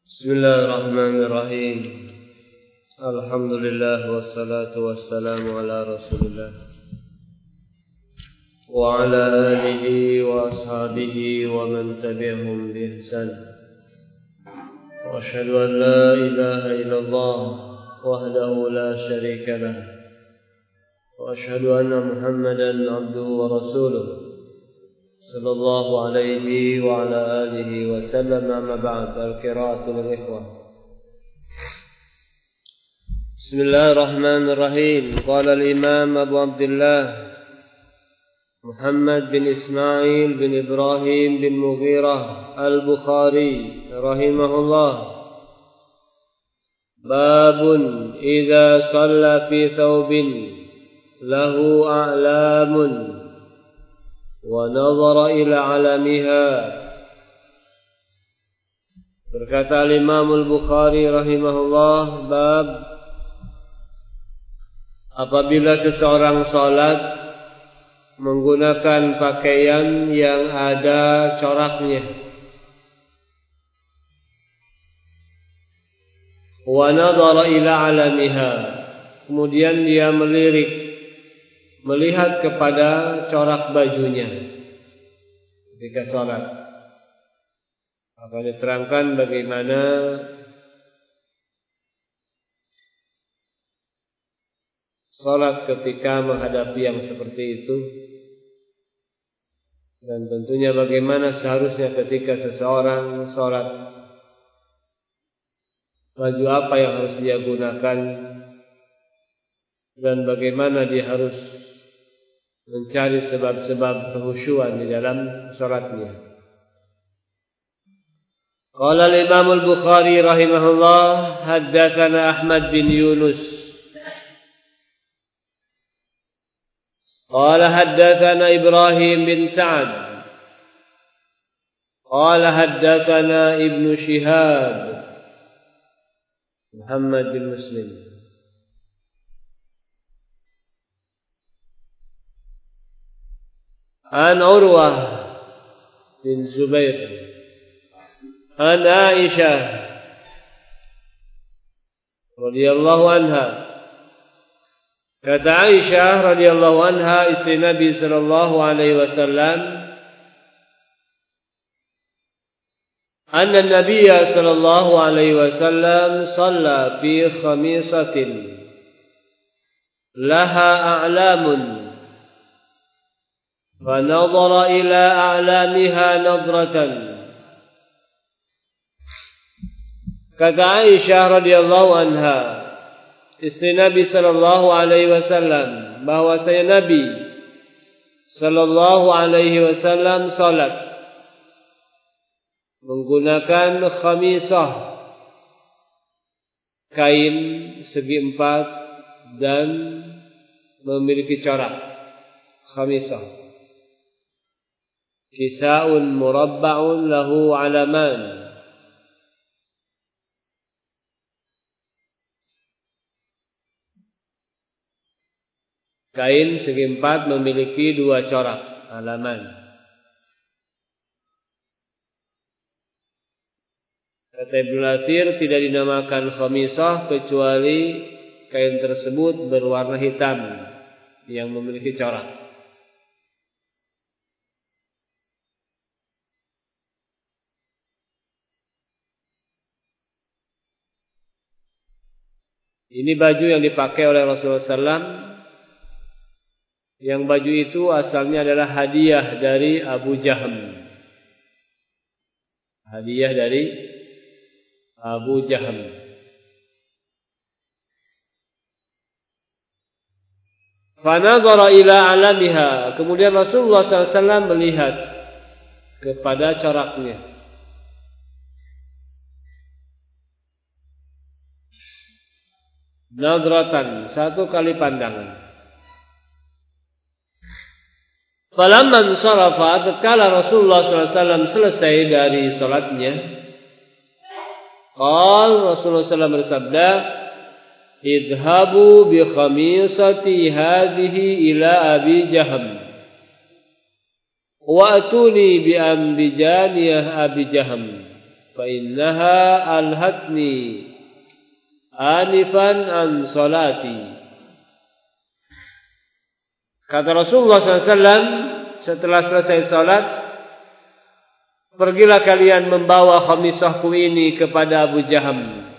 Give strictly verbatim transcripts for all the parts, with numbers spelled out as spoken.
Bismillahirrahmanirrahim. Alhamdulillah wassalatu wassalamu ala Rasulillah wa ala alihi wa ashabihi wa man tabi'ahum bi ihsan. Wa asyhadu an la ilaha illallah wahdahu la syarika lah. Wa asyhadu anna Muhammadan abduhu wa rasuluh sallallahu alaihi wa ala alihi wa sallam. Amma ba'd. Al-qira'atu lil-ikhwah. Bismillahirrahmanirrahim. Qala al-imam Abu Abdullah Muhammad bin Ismail bin Ibrahim bin Mughirah Al-Bukhari rahimahullah. Babun idza shalla fi thawbin lahu a'lamun wa nazara ila alamiha. Berkata Imam Al-Bukhari rahimahullah, bab apabila seseorang salat menggunakan pakaian yang ada coraknya, wa nazara ila alamiha, kemudian dia melirik melihat kepada corak bajunya ketika salat. Akan diterangkan bagaimana salat ketika menghadapi yang seperti itu, dan tentunya bagaimana seharusnya ketika seseorang salat, baju apa yang harus dia gunakan, dan bagaimana dia harus mencari sebab-sebab kehusyuan di dalam salatnya. Qala al-Imam Al-Bukhari rahimahullah, haddatsana Ahmad bin Yunus qala haddatsana Ibrahim bin Sa'ad qala haddatsana Ibnu Shihab Muhammad bin Muslim an Urwah bin Zubair an Aisyah radhiyallahu anha. Kata Aisyah radhiyallahu anha, istri Nabi sallallahu alaihi wasallam, anna Nabiy sallallahu alaihi wasallam shalla fi khamisatin laha a'lamun فنظر إلى أعلامها نظرة. Kata Aisyah radhiyallahu anha, istri Nabi sallallahu alaihi wasallam, bahwasanya Nabi sallallahu alaihi wasallam salat menggunakan khamisah, kain segi empat dan memiliki corak. Khamisah kisa'un murabba'un lahu alaman. Kain segi empat memiliki dua corak, alaman. Kata Ibnu Athir, tidak dinamakan khamisah kecuali kain tersebut berwarna hitam yang memiliki corak. Ini baju yang dipakai oleh Rasulullah sallallahu alaihi wasallam, yang baju itu asalnya adalah hadiah dari Abu Jahm. Hadiah dari Abu Jahm. Fanadhara ila alamiha, kemudian Rasulullah sallallahu alaihi wasallam melihat kepada coraknya. Nadratan, satu kali pandangan. Falamman sarafa, tatkala Rasulullah sallallahu alaihi wasallam selesai dari salatnya, qal Rasulullah sallallahu alaihi wasallam bersabda, idhabu bi khamisati hadhihi ila Abi Jahm wa atuni bi ambijaniyah Abi Jahm fa innaha alhatni anifan an salati. Kata Rasulullah sallallahu alaihi wasallam setelah selesai salat, pergilah kalian membawa khamisahku ini kepada Abu Jaham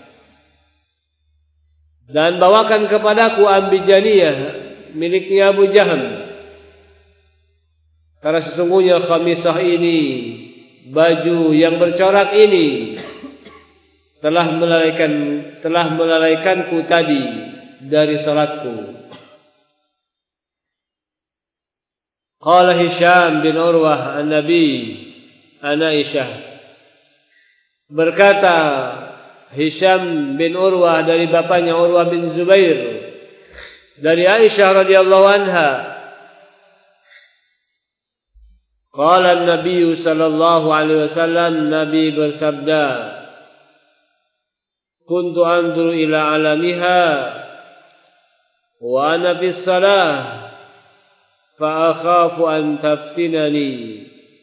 dan bawakan kepadaku ambijaniyah miliknya Abu Jaham. Karena sesungguhnya khamisah ini, baju yang bercorak ini telah melalaikan telah melalaikanku tadi dari salatku. Qala Hisham bin Urwah an-Nabi an Aisyah, berkata Hisham bin Urwah dari bapaknya Urwah bin Zubair dari Aisyah radhiyallahu anha, qala an-Nabi sallallahu alaihi wasallam, Nabi bersabda, kuntu anzuru ila alamiha wa ana fis salah fa akhafu an taftinani.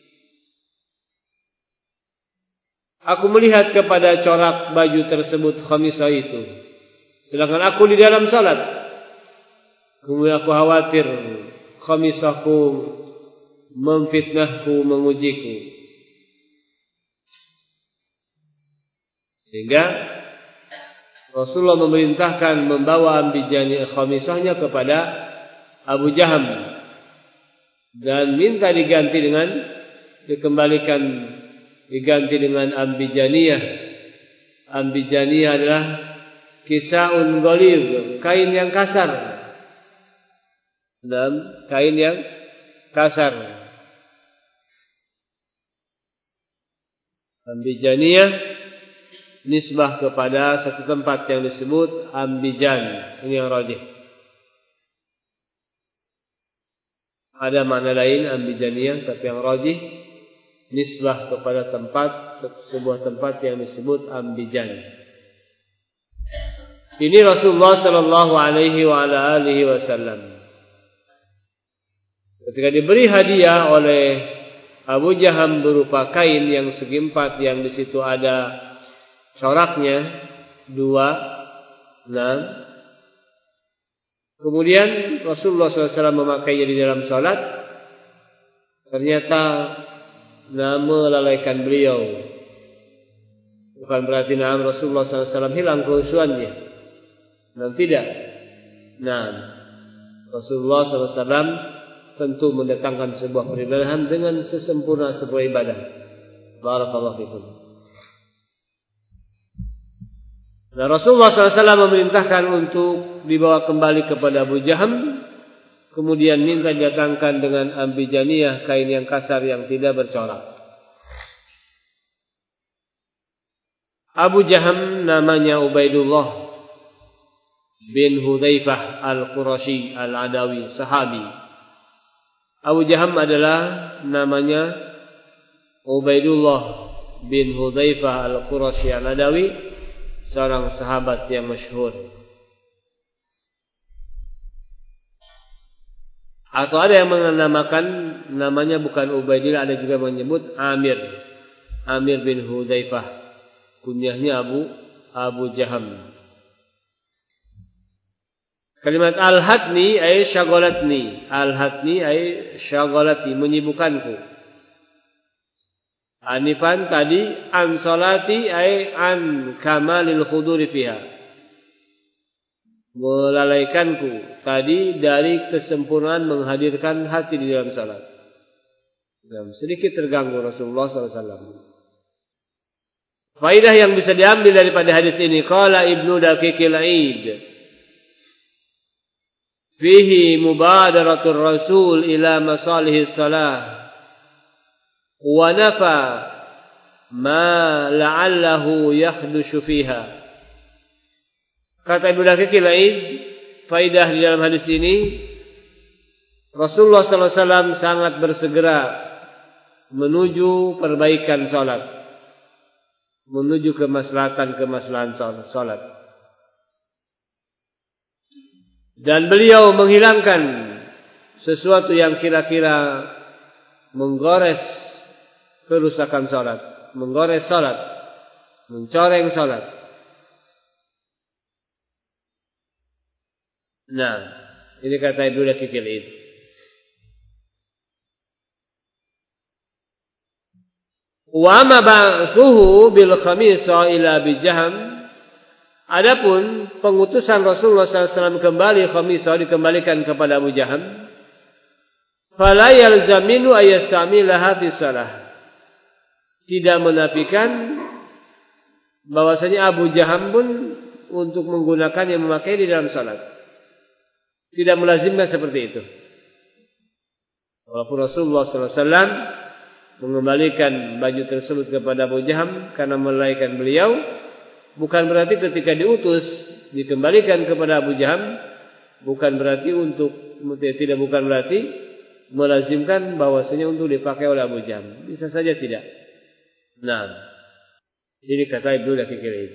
Aku melihat kepada corak baju tersebut, khamisah itu, sedangkan aku di dalam salat. Kemudian aku khawatir khamisahku memfitnahku, mengujiku. Sehingga Rasulullah memerintahkan membawa ambijani khamisahnya kepada Abu Jaham dan minta diganti dengan dikembalikan diganti dengan ambijaniyah. Ambijaniyah adalah kisaun ghalidh, kain yang kasar. Dan kain yang kasar. Ambijaniyah nisbah kepada satu tempat yang disebut Ambijan. Ini yang rajih. Ada makna lain ambijaniyah, tapi yang rajih nisbah kepada tempat, sebuah tempat yang disebut Ambijan. Ini Rasulullah sallallahu alaihi wa ala alihi wasallam ketika diberi hadiah oleh Abu Jaham berupa kain yang segi empat, yang di situ ada coraknya dua, enam. Kemudian Rasulullah sallallahu alaihi wasallam memakainya di dalam salat. Ternyata nama melalaikan beliau. Bukan berarti nama Rasulullah sallallahu alaihi wasallam hilang kehusuannya. Dan tidak. Nah, Rasulullah sallallahu alaihi wasallam tentu mendatangkan sebuah peribadahan dengan sesempurna sebuah ibadah. Barakallahu fikum. Nah, Rasulullah sallallahu alaihi wasallam memerintahkan untuk dibawa kembali kepada Abu Jaham, kemudian minta didatangkan dengan ambijaniyah, kain yang kasar yang tidak bercorak. Abu Jaham namanya Ubaidullah bin Hudzaifah al-Qurashi al-Adawi, sahabi. Abu Jaham adalah namanya Ubaidullah bin Hudzaifah al-Qurashi al-Adawi, seorang sahabat yang masyhur. Atau ada yang menamakan namanya bukan Ubaidillah, ada juga menyebut Amir. Amir bin Hudzaifah. Kunyahnya Abu Abu Jaham. Kalimat al-hatni ay syaghalatni. Al-hatni ay syaghalatni, menyibukkanku. Anifan tadi, an salati ay an kamalil khuduri fiha. Melalaikanku tadi dari kesempurnaan menghadirkan hati di dalam salat. Dan sedikit terganggu Rasulullah sallallahu alaihi wasallam. Faidah yang bisa diambil daripada hadis ini, qala Ibnu Daqiqil Aid, fihi mubadaratur Rasul ila masalihis salah wa nafa ma la'allahu yahdushu fiha. Kata Ibnu Daqiqil Aid, faidah di dalam hadis ini, Rasulullah sallallahu alaihi wasallam sangat bersegera menuju perbaikan salat, menuju kemaslahatan-kemaslahan salat. Dan beliau menghilangkan sesuatu yang kira-kira menggores kerusakan salat, menggores salat. mencoreng salat. Nah, ini kata Ibnu Daqiqil Id. Wa ma ba'thuhu bil khamisa ila Abi Jaham. Adapun pengutusan Rasulullah sallallahu alaihi wasallam kembali khamisa dikembalikan kepada Abu Jaham. Fala yalzaminu ayastamilaha fi shalah. Tidak menafikan bahwasanya Abu Jaham pun untuk menggunakannya memakai di dalam salat. Tidak melazimkan seperti itu. Walaupun Rasulullah sallallahu alaihi wasallam mengembalikan baju tersebut kepada Abu Jaham karena melalaikan beliau, bukan berarti ketika diutus dikembalikan kepada Abu Jaham, bukan berarti untuk tidak bukan berarti melazimkan bahwasanya untuk dipakai oleh Abu Jaham. Bisa saja tidak. Nah, ini kata Ibnu Daqiqil Id.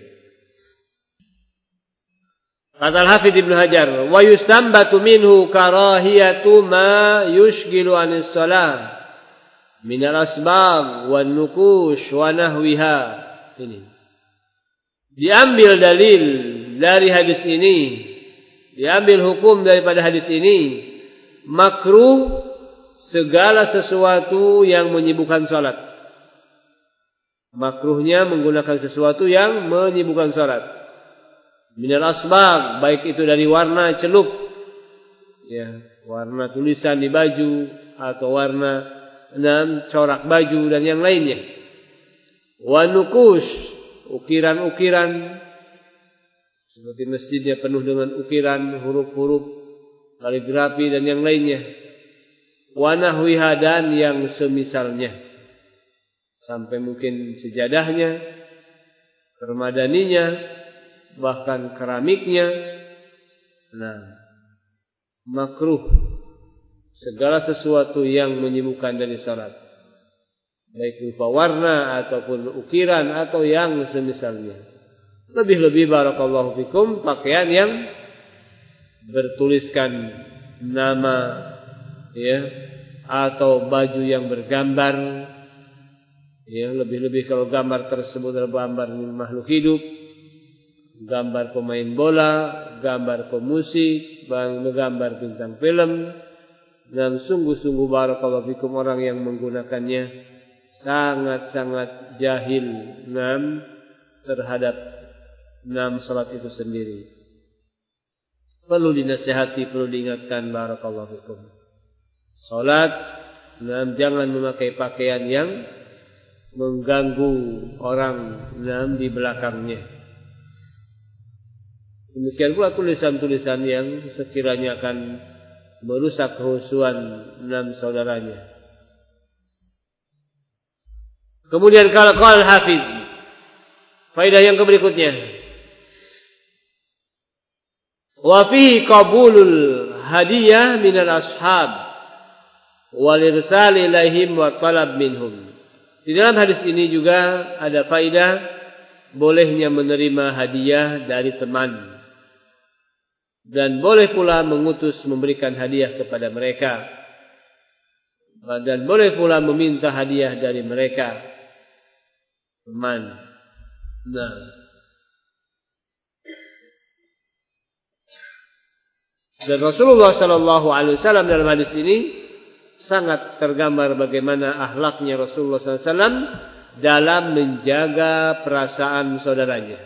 Kata Al-Hafidz Ibnu Hajar, wa yustambatu minhu karahiyatu ma yushgilu anis shalah min al-asbab wan nukush wa nahwiha. Ini diambil dalil dari hadis ini, diambil hukum daripada hadis ini, makruh segala sesuatu yang menyibukkan salat. Makruhnya menggunakan sesuatu yang menyibukkan salat. Minal asbab, baik itu dari warna celup, ya, warna tulisan di baju atau warna enam corak baju dan yang lainnya. Wa nukush, ukiran-ukiran seperti masjidnya penuh dengan ukiran, huruf-huruf, kaligrafi dan yang lainnya. Wa nahwiha, dan yang semisalnya, sampai mungkin sejadahnya, permadaninya, bahkan keramiknya. Nah, makruh segala sesuatu yang menyibukkan dari salat, baik berupa warna ataupun ukiran atau yang semisalnya. Lebih-lebih barakallahu fikum pakaian yang bertuliskan nama, ya, atau baju yang bergambar, ya, lebih-lebih kalau gambar tersebut adalah gambar makhluk hidup, gambar pemain bola, gambar pemusik, gambar bintang film. Dan sungguh-sungguh barakallahu fikum orang yang menggunakannya sangat-sangat jahil nam terhadap nam salat itu sendiri. Perlu dinasihati, perlu diingatkan barakallahu fikum. Salat nam jangan memakai pakaian yang mengganggu orang nam di belakangnya. Demikian pula tulisan-tulisan yang sekiranya akan merusak kehusuan enam saudaranya. Kemudian kalau qala al-Hafidz, faedah yang berikutnya, wa fihi qabulul hadiyah minal ashab wal irsal ilaihim wa talab minhum. Di dalam hadis ini juga ada faedah bolehnya menerima hadiah dari teman, dan boleh pula mengutus memberikan hadiah kepada mereka, dan boleh pula meminta hadiah dari mereka, teman. Nah, dan Rasulullah sallallahu alaihi wasallam dalam hadis ini sangat tergambar bagaimana akhlaknya Rasulullah sallallahu alaihi wasallam dalam menjaga perasaan saudaranya.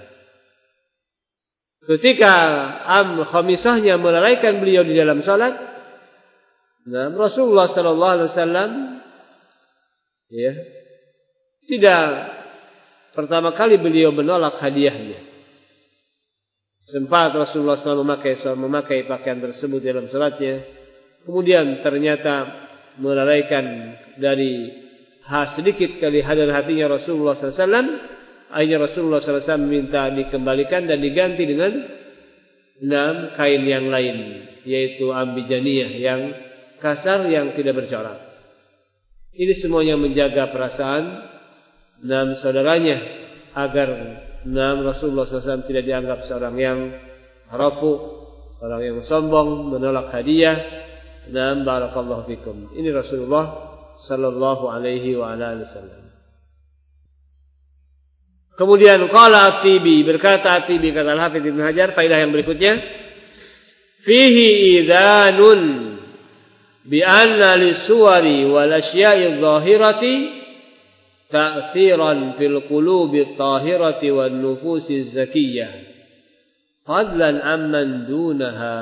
Ketika am khamisahnya melalaikan beliau di dalam salat, dan Rasulullah sallallahu alaihi wasallam, ya, tidak pertama kali beliau menolak hadiahnya. Sempat Rasulullah sallallahu alaihi wasallam memakai memakai pakaian tersebut dalam salatnya, kemudian ternyata melalaikan dari ha sedikit kali hadar hatinya Rasulullah sallallahu alaihi wasallam. Akhirnya Rasulullah sallallahu alaihi wasallam minta dikembalikan dan diganti dengan enam kain yang lain, yaitu ambijaniyah, yang kasar, yang tidak bercorak. Ini semuanya menjaga perasaan enam saudaranya agar enam Rasulullah sallallahu alaihi wasallam tidak dianggap seorang yang rafu, orang yang sombong, menolak hadiah. Enam barakallahu fikum. Ini Rasulullah sallallahu alaihi wa ala alihi wasallam. Kemudian qala At-Tibi, berkata At-Tibi, kata Al-Hafidz Ibnu Hajar, faedah yang berikutnya, fihi idzanun bi anna lis-suwari wal asya'i adh-dhahirati ta'thiran fil qulubi at-tahirati wan nufusi az-zakiyyah fadlan amman dunaha.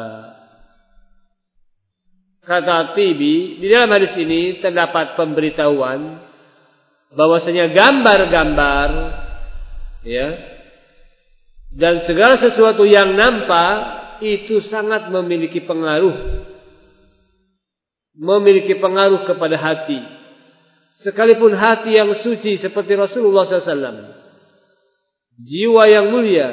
Kata At-Tibi, di dalam hadis ini terdapat pemberitahuan bahwasanya gambar-gambar, ya, dan segala sesuatu yang nampak itu sangat memiliki pengaruh, memiliki pengaruh kepada hati. Sekalipun hati yang suci seperti Rasulullah sallallahu alaihi wasallam, jiwa yang mulia,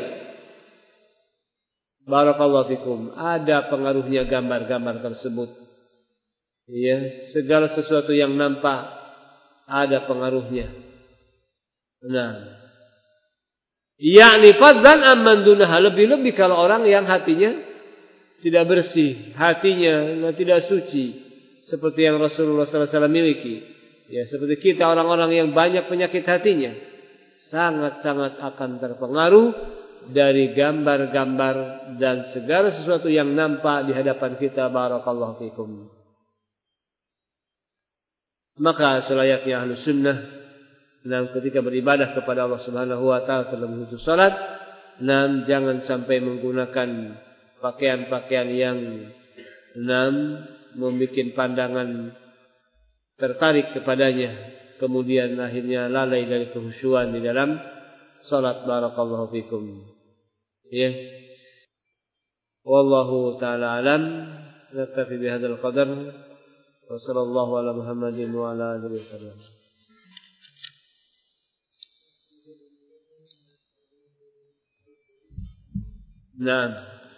barakallahu fikum, ada pengaruhnya gambar-gambar tersebut. Ya, segala sesuatu yang nampak ada pengaruhnya. Nah, yakni fadlan amman dunaha, lebih-lebih kalau orang yang hatinya tidak bersih, hatinya tidak suci, seperti yang Rasulullah sallallahu alaihi wasallam miliki. Ya, seperti kita orang-orang yang banyak penyakit hatinya, sangat-sangat akan terpengaruh dari gambar-gambar dan segala sesuatu yang nampak di hadapan kita. Barakallahu fikum. Maka selayaknya ahlu sunnah, nah, ketika beribadah kepada Allah Subhanahu wa taala terlebih khusus salat, nah, jangan sampai menggunakan pakaian-pakaian yang nah, membuat pandangan tertarik kepadanya, kemudian akhirnya lalai dari kekhusyuan di dalam salat. Barakallahu fikum. Ya. Wallahu taala alam. Naktafi bihadzal qadar. Wa sallallahu ala Muhammadin wa ala alihi wasallam. Nah,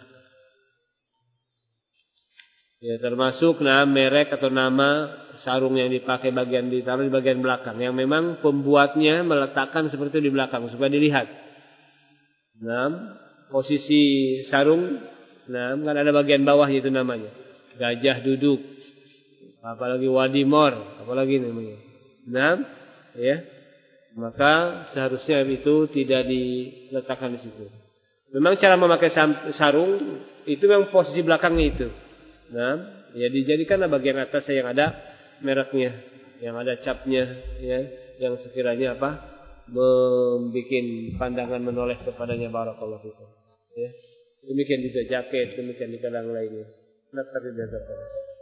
ya, termasuk nama merek atau nama sarung yang dipakai bagian ditaruh di bagian belakang, yang memang pembuatnya meletakkan seperti itu di belakang supaya dilihat. Nah, posisi sarung, nah, kan ada bagian bawahnya itu namanya gajah duduk, apalagi wadi mor, apalagi namanya. Nah, ya, maka seharusnya itu tidak diletakkan di situ. Memang cara memakai sarung itu memang posisi belakangnya itu. Nah, ya dijadikanlah bagian atasnya yang ada mereknya, yang ada capnya, ya, yang sekiranya apa, membuat pandangan menoleh kepadanya. Barakallahu fikum. Ya, demikian juga jaket, demikian di kadang lainnya. Nah, tapi biasa.